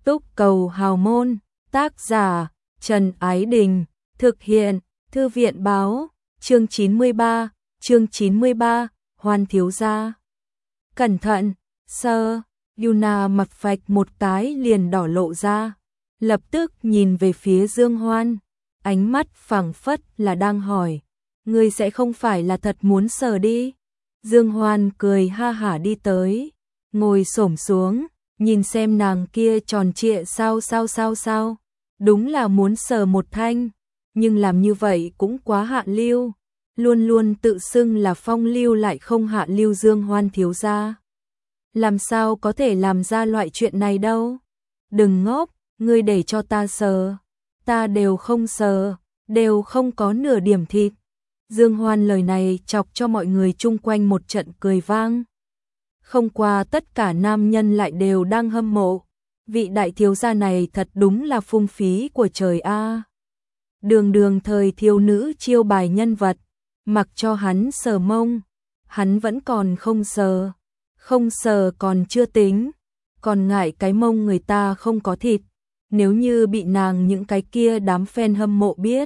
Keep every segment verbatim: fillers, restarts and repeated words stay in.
Túc Cầu Hào Môn, tác giả Trần Ái Đình, thực hiện Thư viện Báo, chương chín mươi ba, chương chín mươi ba, Hoan thiếu gia. Cẩn thận, sơ, Yuna mặt phạch một cái liền đỏ lộ ra, lập tức nhìn về phía Dương Hoan, ánh mắt phảng phất là đang hỏi, ngươi sẽ không phải là thật muốn sờ đi. Dương Hoan cười ha hả đi tới, ngồi xổm xuống, nhìn xem nàng kia tròn trịa sao sao sao sao, đúng là muốn sờ một thanh, nhưng làm như vậy cũng quá hạ lưu, luôn luôn tự xưng là phong lưu lại không hạ lưu Dương Hoan thiếu gia. Làm sao có thể làm ra loại chuyện này đâu? Đừng ngốc, ngươi để cho ta sờ, ta đều không sờ, đều không có nửa điểm thịt. Dương Hoan lời này chọc cho mọi người chung quanh một trận cười vang. Không qua tất cả nam nhân lại đều đang hâm mộ, vị đại thiếu gia này thật đúng là phung phí của trời a. Đường đường thời thiếu nữ chiêu bài nhân vật, mặc cho hắn sờ mông, hắn vẫn còn không sờ, không sờ còn chưa tính, còn ngại cái mông người ta không có thịt, nếu như bị nàng những cái kia đám fan hâm mộ biết,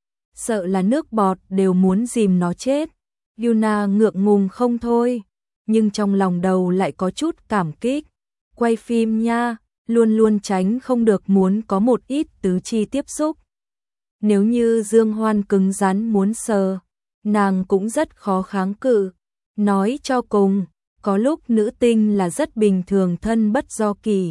sợ là nước bọt đều muốn dìm nó chết. Yuna ngượng ngùng không thôi, nhưng trong lòng đầu lại có chút cảm kích. Quay phim nha, luôn luôn tránh không được muốn có một ít tứ chi tiếp xúc. Nếu như Dương Hoan cứng rắn muốn sờ, nàng cũng rất khó kháng cự. Nói cho cùng, có lúc nữ tinh là rất bình thường thân bất do kỳ,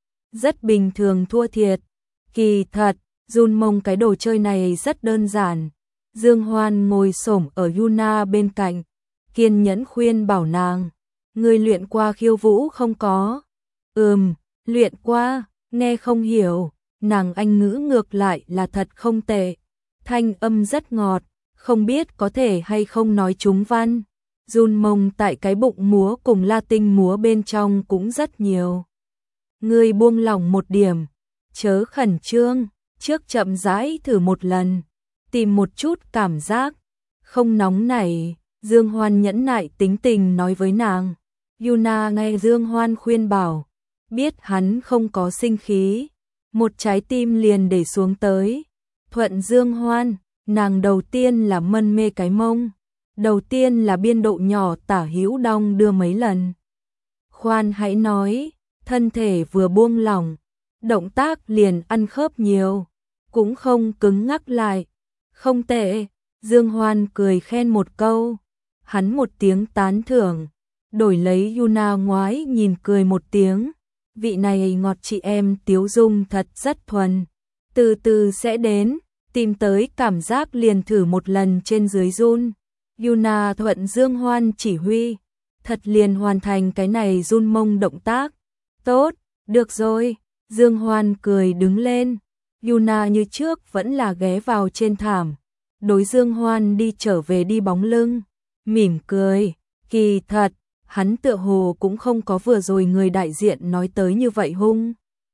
rất bình thường thua thiệt. Kỳ thật, run mông cái đồ chơi này rất đơn giản. Dương Hoan ngồi xổm ở Yuna bên cạnh, kiên nhẫn khuyên bảo nàng, ngươi luyện qua khiêu vũ không có? Ừm, luyện qua, nghe không hiểu, nàng Anh ngữ ngược lại là thật không tệ, thanh âm rất ngọt, không biết có thể hay không nói trúng văn. Run mông tại cái bụng múa cùng Latin múa bên trong cũng rất nhiều. Ngươi buông lỏng một điểm, chớ khẩn trương, trước chậm rãi thử một lần, tìm một chút cảm giác, không nóng nảy. Dương Hoan nhẫn nại tính tình nói với nàng. Yuna nghe Dương Hoan khuyên bảo, biết hắn không có sinh khí, một trái tim liền để xuống tới. Thuận Dương Hoan, nàng đầu tiên là mân mê cái mông, đầu tiên là biên độ nhỏ tả hữu đong đưa mấy lần. Khoan hãy nói, thân thể vừa buông lỏng, động tác liền ăn khớp nhiều, cũng không cứng ngắc lại. Không tệ, Dương Hoan cười khen một câu, hắn một tiếng tán thưởng, đổi lấy Yuna ngoái nhìn cười một tiếng, vị này ngọt chị em Tiếu Dung thật rất thuần, từ từ sẽ đến, tìm tới cảm giác liền thử một lần trên dưới run. Yuna thuận Dương Hoan chỉ huy, thật liền hoàn thành cái này run mông động tác. Tốt, được rồi, Dương Hoan cười đứng lên, Yuna như trước vẫn là ghé vào trên thảm, đối Dương Hoan đi trở về đi bóng lưng, mỉm cười. Kỳ thật, hắn tựa hồ cũng không có vừa rồi người đại diện nói tới như vậy hung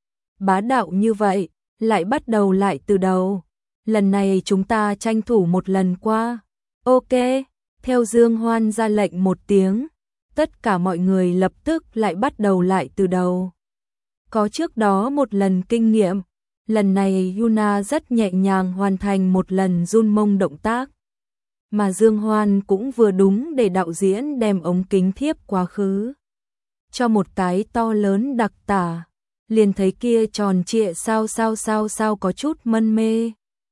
bá đạo như vậy, lại bắt đầu lại từ đầu. Lần này chúng ta tranh thủ một lần qua. Ok, theo Dương Hoan ra lệnh một tiếng, tất cả mọi người lập tức lại bắt đầu lại từ đầu. Có trước đó một lần kinh nghiệm, lần này Yuna rất nhẹ nhàng hoàn thành một lần run mông động tác. Mà Dương Hoan cũng vừa đúng để đạo diễn đem ống kính thiếp quá khứ, cho một cái to lớn đặc tả, liền thấy kia tròn trịa sao sao sao sao có chút mân mê.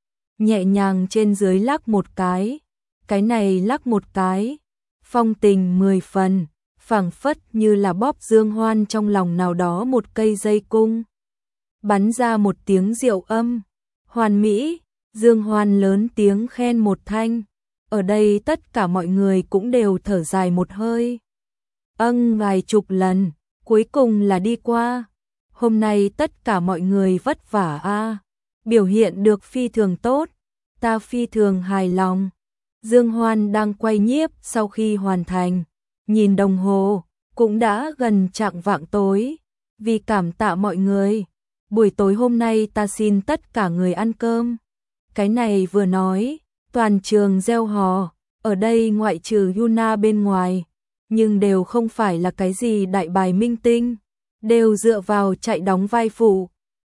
Nhẹ nhàng trên dưới lắc một cái, cái này lắc một cái, phong tình mười phần, phảng phất như là bóp Dương Hoan trong lòng nào đó một cây dây cung. Bắn ra một tiếng diệu âm, hoàn mỹ, Dương Hoan lớn tiếng khen một thanh. Ở đây tất cả mọi người cũng đều thở dài một hơi. Âng vài chục lần, cuối cùng là đi qua. Hôm nay tất cả mọi người vất vả a, biểu hiện được phi thường tốt, ta phi thường hài lòng. Dương Hoan đang quay nhiếp sau khi hoàn thành, nhìn đồng hồ, cũng đã gần chạng vạng tối. Vì cảm tạ mọi người, buổi tối hôm nay ta xin tất cả người ăn cơm. Cái này vừa nói, toàn trường reo hò, ở đây ngoại trừ Yuna bên ngoài, nhưng đều không phải là cái gì đại bài minh tinh, đều dựa vào chạy đóng vai phụ,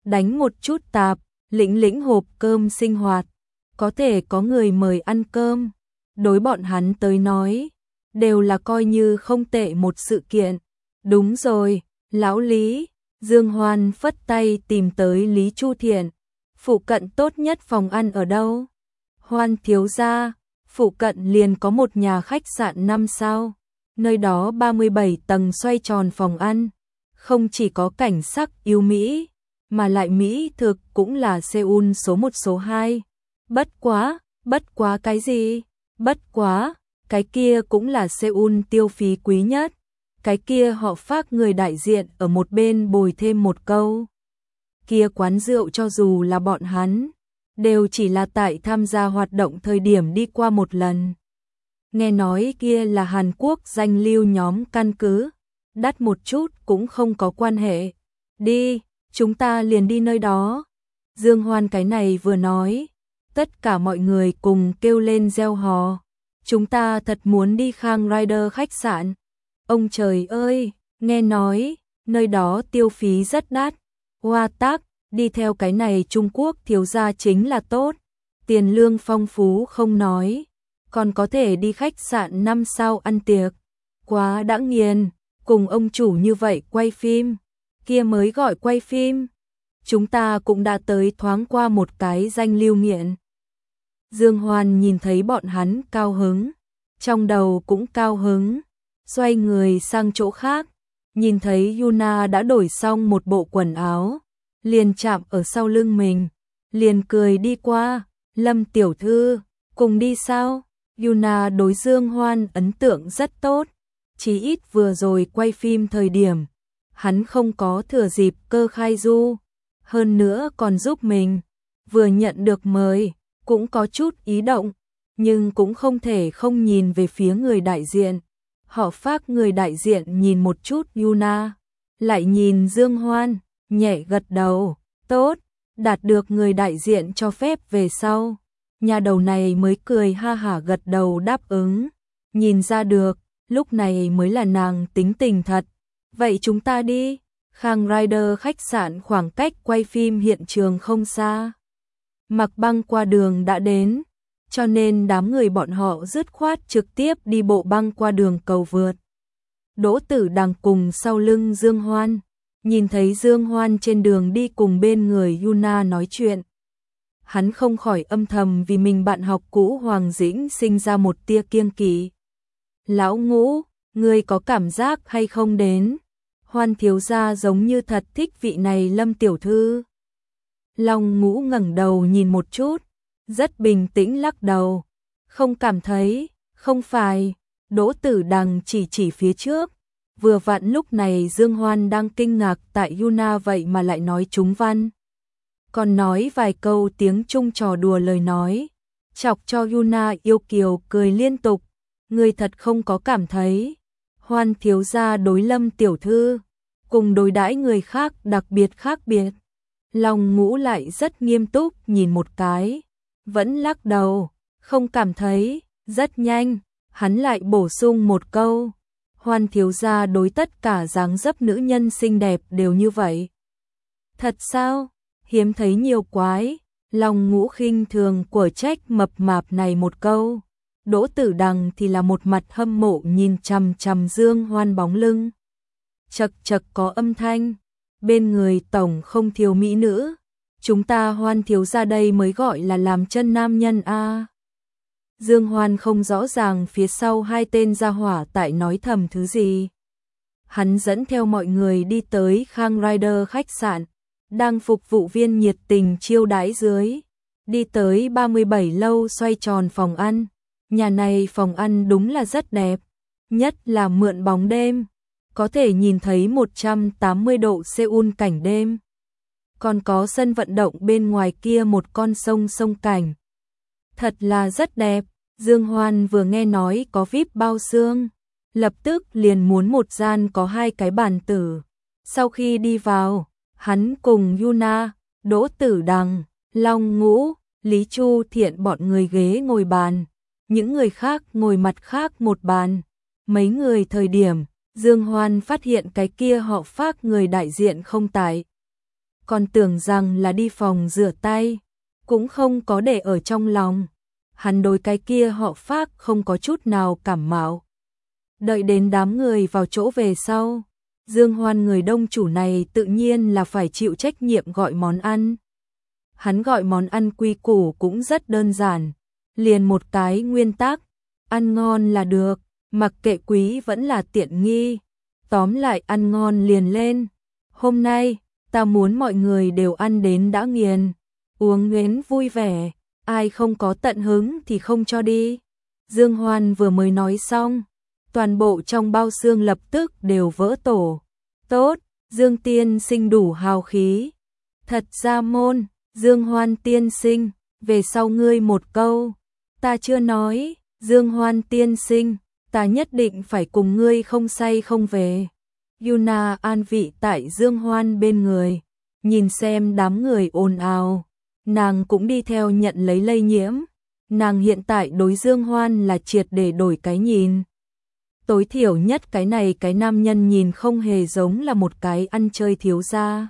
đánh một chút tạp, lĩnh lĩnh hộp cơm sinh hoạt, có thể có người mời ăn cơm, đối bọn hắn tới nói, đều là coi như không tệ một sự kiện. Đúng rồi, lão Lý, Dương Hoan phất tay tìm tới Lý Chu Thiện, phụ cận tốt nhất phòng ăn ở đâu? Hoan thiếu gia, phụ cận liền có một nhà khách sạn năm sao, nơi đó ba mươi bảy tầng xoay tròn phòng ăn, không chỉ có cảnh sắc yêu mỹ, mà lại mỹ thực cũng là Seoul số một số hai. Bất quá, bất quá cái gì? Bất quá, cái kia cũng là Seoul tiêu phí quý nhất. Cái kia họ Phác người đại diện ở một bên bồi thêm một câu. Kia quán rượu cho dù là bọn hắn, đều chỉ là tại tham gia hoạt động thời điểm đi qua một lần. Nghe nói kia là Hàn Quốc danh lưu nhóm căn cứ, đắt một chút cũng không có quan hệ. Đi, chúng ta liền đi nơi đó. Dương Hoan cái này vừa nói, tất cả mọi người cùng kêu lên reo hò. Chúng ta thật muốn đi Khang Rider khách sạn. Ông trời ơi, nghe nói, nơi đó tiêu phí rất đắt. Hoa tác, đi theo cái này Trung Quốc thiếu gia chính là tốt. Tiền lương phong phú không nói, còn có thể đi khách sạn năm sao ăn tiệc. Quá đã nghiền, cùng ông chủ như vậy quay phim, kia mới gọi quay phim. Chúng ta cũng đã tới thoáng qua một cái danh lưu nghiện. Dương Hoan nhìn thấy bọn hắn cao hứng, trong đầu cũng cao hứng, xoay người sang chỗ khác, nhìn thấy Yuna đã đổi xong một bộ quần áo, liền chạm ở sau lưng mình, liền cười đi qua, Lâm tiểu thư, cùng đi sao? Yuna đối Dương Hoan ấn tượng rất tốt, chí ít vừa rồi quay phim thời điểm, hắn không có thừa dịp cơ khai du, hơn nữa còn giúp mình, vừa nhận được mời, cũng có chút ý động, nhưng cũng không thể không nhìn về phía người đại diện. Họ Phác người đại diện nhìn một chút Yuna, lại nhìn Dương Hoan, nhẹ gật đầu, tốt, đạt được người đại diện cho phép về sau. Nhà đầu này mới cười ha hả gật đầu đáp ứng, nhìn ra được, lúc này mới là nàng tính tình thật. Vậy chúng ta đi, Khang Rider khách sạn khoảng cách quay phim hiện trường không xa. Mặc băng qua đường đã đến, cho nên đám người bọn họ dứt khoát trực tiếp đi bộ băng qua đường cầu vượt. Đỗ Tử Đằng cùng sau lưng Dương Hoan, nhìn thấy Dương Hoan trên đường đi cùng bên người Yuna nói chuyện. Hắn không khỏi âm thầm vì mình bạn học cũ Hoàng Dĩnh sinh ra một tia kiêng kỵ. Lão Ngũ, ngươi có cảm giác hay không đến? Hoan thiếu gia giống như thật thích vị này Lâm tiểu thư. Long Ngũ ngẩng đầu nhìn một chút, rất bình tĩnh lắc đầu. Không cảm thấy, không phải. Đỗ Tử Đằng chỉ chỉ phía trước. Vừa vặn lúc này Dương Hoan đang kinh ngạc tại Yuna vậy mà lại nói trúng văn. Còn nói vài câu tiếng Trung trò đùa lời nói, chọc cho Yuna yêu kiều cười liên tục. Người thật không có cảm thấy. Hoan thiếu gia đối Lâm tiểu thư, cùng đối đãi người khác đặc biệt khác biệt. Long Ngũ lại rất nghiêm túc nhìn một cái, vẫn lắc đầu, không cảm thấy. Rất nhanh, hắn lại bổ sung một câu, Hoan thiếu gia đối tất cả dáng dấp nữ nhân xinh đẹp đều như vậy. Thật sao? Hiếm thấy nhiều quái. Long Ngũ khinh thường của trách mập mạp này một câu. Đỗ Tử Đằng thì là một mặt hâm mộ nhìn chằm chằm Dương Hoan bóng lưng. Chật chật có âm thanh, bên người tổng không thiếu mỹ nữ, chúng ta Hoan thiếu gia đây mới gọi là làm chân nam nhân a. À. Dương Hoan không rõ ràng phía sau hai tên gia hỏa tại nói thầm thứ gì. Hắn dẫn theo mọi người đi tới Khang Rider khách sạn, đang phục vụ viên nhiệt tình chiêu đãi dưới, đi tới ba mươi bảy lâu xoay tròn phòng ăn. Nhà này phòng ăn đúng là rất đẹp, nhất là mượn bóng đêm, có thể nhìn thấy một trăm tám mươi độ Seoul cảnh đêm. Còn có sân vận động bên ngoài kia một con sông sông cảnh. Thật là rất đẹp. Dương Hoan vừa nghe nói có vi ai pi bao xương, lập tức liền muốn một gian có hai cái bàn tử. Sau khi đi vào, hắn cùng Yuna, Đỗ Tử Đằng, Long Ngũ, Lý Chu Thiện bọn người ghế ngồi bàn, những người khác ngồi mặt khác một bàn. Mấy người thời điểm, Dương Hoan phát hiện cái kia họ Phác người đại diện không tại. còn tưởng rằng là đi phòng rửa tay, cũng không có để ở trong lòng. Hắn đối cái kia họ Phác không có chút nào cảm mạo. Đợi đến đám người vào chỗ về sau, Dương Hoan người đông chủ này tự nhiên là phải chịu trách nhiệm gọi món ăn. Hắn gọi món ăn quy củ cũng rất đơn giản, liền một cái nguyên tắc, ăn ngon là được, mặc kệ quý vẫn là tiện nghi, tóm lại ăn ngon liền lên. Hôm nay, ta muốn mọi người đều ăn đến đã nghiền, uống đến vui vẻ, ai không có tận hứng thì không cho đi. Dương Hoan vừa mới nói xong, toàn bộ trong bao xương lập tức đều vỡ tổ. Tốt, Dương tiên sinh đủ hào khí. Thật ra môn, Dương Hoan tiên sinh, về sau ngươi một câu. Ta chưa nói, Dương Hoan tiên sinh, ta nhất định phải cùng ngươi không say không về. Yuna an vị tại Dương Hoan bên người, nhìn xem đám người ồn ào, nàng cũng đi theo nhận lấy lây nhiễm. Nàng hiện tại đối Dương Hoan là triệt để đổi cái nhìn. Tối thiểu nhất cái này cái nam nhân nhìn không hề giống là một cái ăn chơi thiếu gia.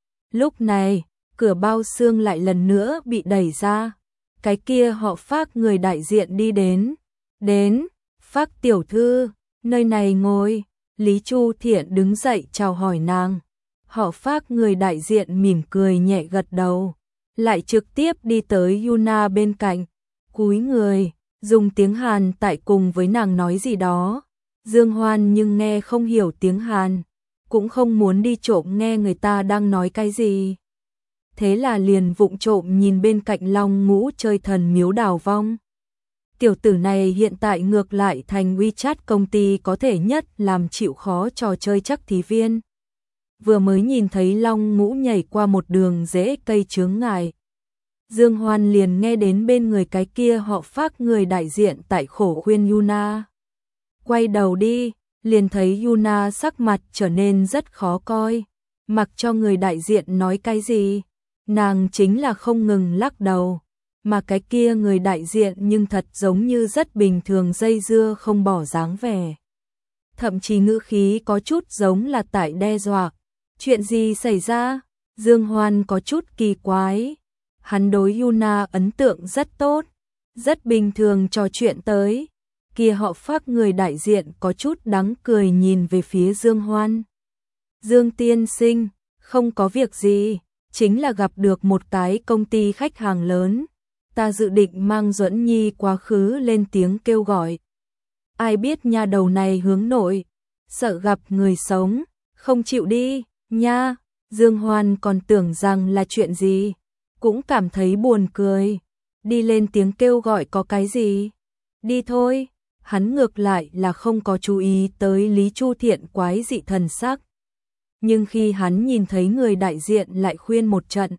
Lúc này, cửa bao xương lại lần nữa bị đẩy ra. Cái kia họ Phác người đại diện đi đến. Đến, Phác tiểu thư, nơi này ngồi. Lý Chu Thiện đứng dậy chào hỏi nàng. Họ Phác người đại diện mỉm cười nhẹ gật đầu, lại trực tiếp đi tới Yuna bên cạnh, cúi người, dùng tiếng Hàn tại cùng với nàng nói gì đó. Dương Hoan nhưng nghe không hiểu tiếng Hàn, cũng không muốn đi trộm nghe người ta đang nói cái gì. Thế là liền vụng trộm nhìn bên cạnh Long Ngũ chơi thần miếu đào vong. Tiểu tử này hiện tại ngược lại thành WeChat công ty có thể nhất làm chịu khó trò chơi chắc thí viên. Vừa mới nhìn thấy Long Ngũ nhảy qua một đường rễ cây chướng ngại, Dương Hoan liền nghe đến bên người cái kia họ Phác người đại diện tại khổ khuyên Yuna. Quay đầu đi, liền thấy Yuna sắc mặt trở nên rất khó coi, mặc cho người đại diện nói cái gì, nàng chính là không ngừng lắc đầu, mà cái kia người đại diện nhưng thật giống như rất bình thường dây dưa không bỏ dáng vẻ. Thậm chí ngữ khí có chút giống là tại đe dọa. Chuyện gì xảy ra? Dương Hoan có chút kỳ quái. Hắn đối Yuna ấn tượng rất tốt, rất bình thường trò chuyện tới. Kia họ Phác người đại diện có chút đắng cười nhìn về phía Dương Hoan. Dương tiên sinh, không có việc gì, chính là gặp được một cái công ty khách hàng lớn. Ta dự định mang Duẫn Nhi quá khứ lên tiếng kêu gọi. Ai biết nha đầu này hướng nội, sợ gặp người sống, không chịu đi, nha. Dương Hoan còn tưởng rằng là chuyện gì, cũng cảm thấy buồn cười. Đi lên tiếng kêu gọi có cái gì? Đi thôi. Hắn ngược lại là không có chú ý tới Lý Chu Thiện quái dị thần sắc. Nhưng khi hắn nhìn thấy người đại diện lại khuyên một trận,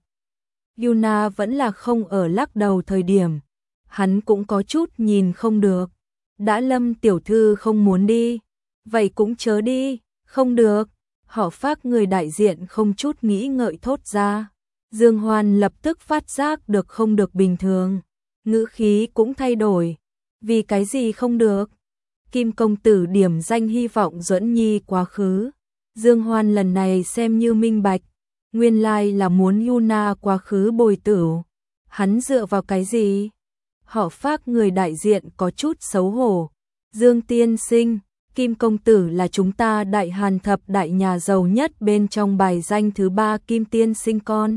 Yuna vẫn là không ở lắc đầu thời điểm, hắn cũng có chút nhìn không được. Đã Lâm tiểu thư không muốn đi, vậy cũng chớ đi. Không được. Họ Phác người đại diện không chút nghĩ ngợi thốt ra. Dương Hoan lập tức phát giác được không được bình thường, ngữ khí cũng thay đổi. Vì cái gì không được? Kim công tử điểm danh hy vọng Duẫn Nhi quá khứ. Dương Hoan lần này xem như minh bạch, nguyên lai là muốn Yuna quá khứ bồi tửu. Hắn dựa vào cái gì? Họ Phác người đại diện có chút xấu hổ. Dương tiên sinh, Kim công tử là chúng ta Đại Hàn thập đại nhà giàu nhất bên trong bài danh thứ ba Kim tiên sinh con.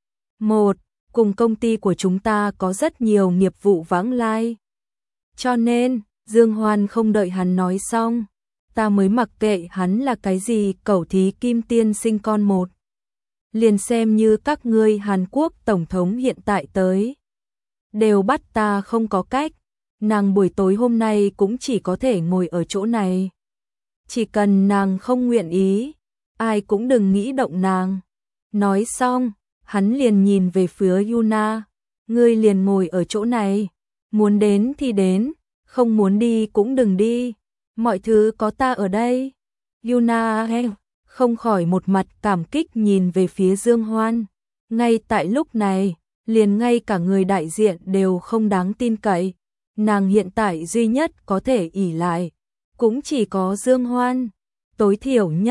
Một, cùng công ty của chúng ta có rất nhiều nghiệp vụ vãng lai. Cho nên, Dương Hoan không đợi hắn nói xong, ta mới mặc kệ hắn là cái gì cẩu thí Kim tiên sinh con một. Liền xem như các ngươi Hàn Quốc tổng thống hiện tại tới, đều bắt ta không có cách, nàng buổi tối hôm nay cũng chỉ có thể ngồi ở chỗ này. Chỉ cần nàng không nguyện ý, ai cũng đừng nghĩ động nàng. Nói xong, hắn liền nhìn về phía Yuna, ngươi liền ngồi ở chỗ này, muốn đến thì đến, không muốn đi cũng đừng đi, mọi thứ có ta ở đây. Yuna không khỏi một mặt cảm kích nhìn về phía Dương Hoan. Ngay tại lúc này, liền ngay cả người đại diện đều không đáng tin cậy. Nàng hiện tại duy nhất có thể ỷ lại, cũng chỉ có Dương Hoan. Tối thiểu nhất,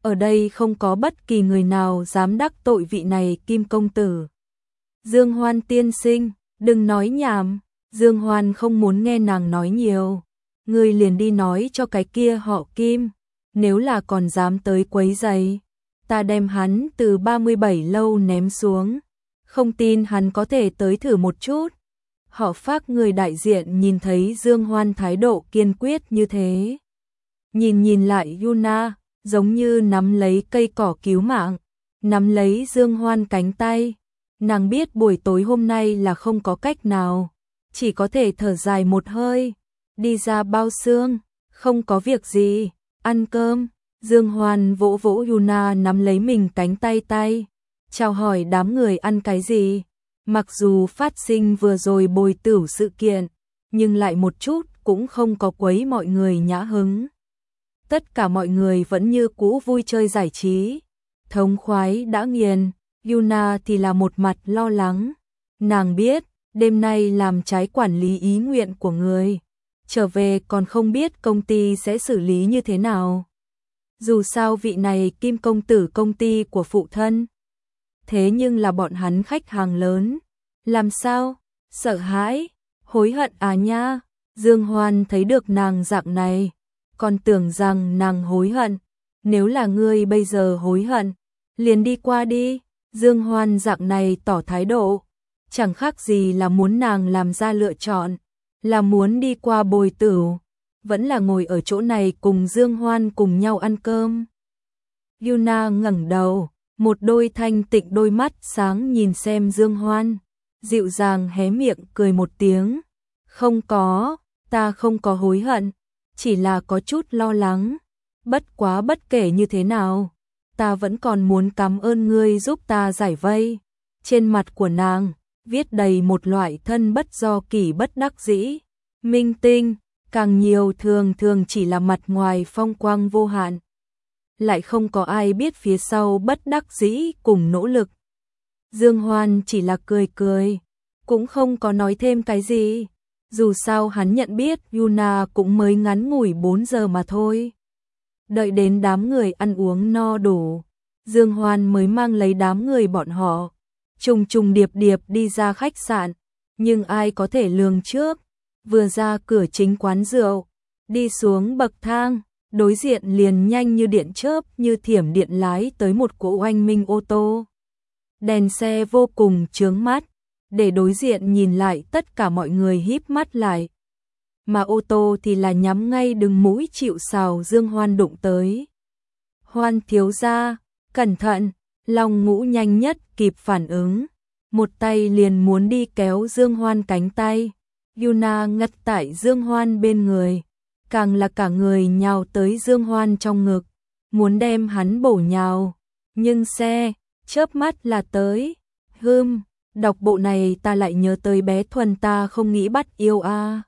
ở đây không có bất kỳ người nào dám đắc tội vị này Kim công tử. Dương Hoan tiên sinh, đừng nói nhảm. Dương Hoan không muốn nghe nàng nói nhiều. Ngươi liền đi nói cho cái kia họ Kim, nếu là còn dám tới quấy rầy, ta đem hắn từ ba mươi bảy lâu ném xuống. Không tin hắn có thể tới thử một chút. Họ Phác người đại diện nhìn thấy Dương Hoan thái độ kiên quyết như thế. Nhìn nhìn lại Yuna, giống như nắm lấy cây cỏ cứu mạng, nắm lấy Dương Hoan cánh tay. Nàng biết buổi tối hôm nay là không có cách nào, chỉ có thể thở dài một hơi, đi ra bao xương, không có việc gì, ăn cơm. Dương Hoan vỗ vỗ Yuna nắm lấy mình cánh tay tay, chào hỏi đám người ăn cái gì. Mặc dù phát sinh vừa rồi bồi tửu sự kiện, nhưng lại một chút cũng không có quấy mọi người nhã hứng. Tất cả mọi người vẫn như cũ vui chơi giải trí, thống khoái đã nghiền. Yuna thì là một mặt lo lắng. Nàng biết, đêm nay làm trái quản lý ý nguyện của người, trở về còn không biết công ty sẽ xử lý như thế nào. Dù sao vị này Kim công tử công ty của phụ thân, thế nhưng là bọn hắn khách hàng lớn. Làm sao? Sợ hãi? Hối hận à nha? Dương Hoan thấy được nàng dạng này, còn tưởng rằng nàng hối hận. Nếu là ngươi bây giờ hối hận, liền đi qua đi. Dương Hoan dạng này tỏ thái độ, chẳng khác gì là muốn nàng làm ra lựa chọn, là muốn đi qua bồi tửu, vẫn là ngồi ở chỗ này cùng Dương Hoan cùng nhau ăn cơm. Yuna ngẩng đầu, một đôi thanh tịnh đôi mắt sáng nhìn xem Dương Hoan, dịu dàng hé miệng cười một tiếng. Không có, ta không có hối hận, chỉ là có chút lo lắng. Bất quá bất kể như thế nào, ta vẫn còn muốn cảm ơn ngươi giúp ta giải vây. Trên mặt của nàng viết đầy một loại thân bất do kỷ bất đắc dĩ. Minh tinh, càng nhiều thường thường chỉ là mặt ngoài phong quang vô hạn, lại không có ai biết phía sau bất đắc dĩ cùng nỗ lực. Dương Hoan chỉ là cười cười, cũng không có nói thêm cái gì. Dù sao hắn nhận biết Yuna cũng mới ngắn ngủi bốn giờ mà thôi. Đợi đến đám người ăn uống no đủ, Dương Hoan mới mang lấy đám người bọn họ trùng trùng điệp điệp đi ra khách sạn. Nhưng ai có thể lường trước, vừa ra cửa chính quán rượu, đi xuống bậc thang, đối diện liền nhanh như điện chớp như thiểm điện lái tới một cỗ oanh minh ô tô. Đèn xe vô cùng chướng mắt, để đối diện nhìn lại tất cả mọi người híp mắt lại. Mà ô tô thì là nhắm ngay đứng mũi chịu sào Dương Hoan đụng tới. Hoan thiếu gia, cẩn thận. Long Ngũ nhanh nhất kịp phản ứng, một tay liền muốn đi kéo Dương Hoan cánh tay. Yuna ngất tại Dương Hoan bên người, càng là cả người nhào tới Dương Hoan trong ngực, muốn đem hắn bổ nhào. Nhưng xe, chớp mắt là tới. Hừm, đọc bộ này ta lại nhớ tới bé Thuần ta không nghĩ bắt yêu a. À.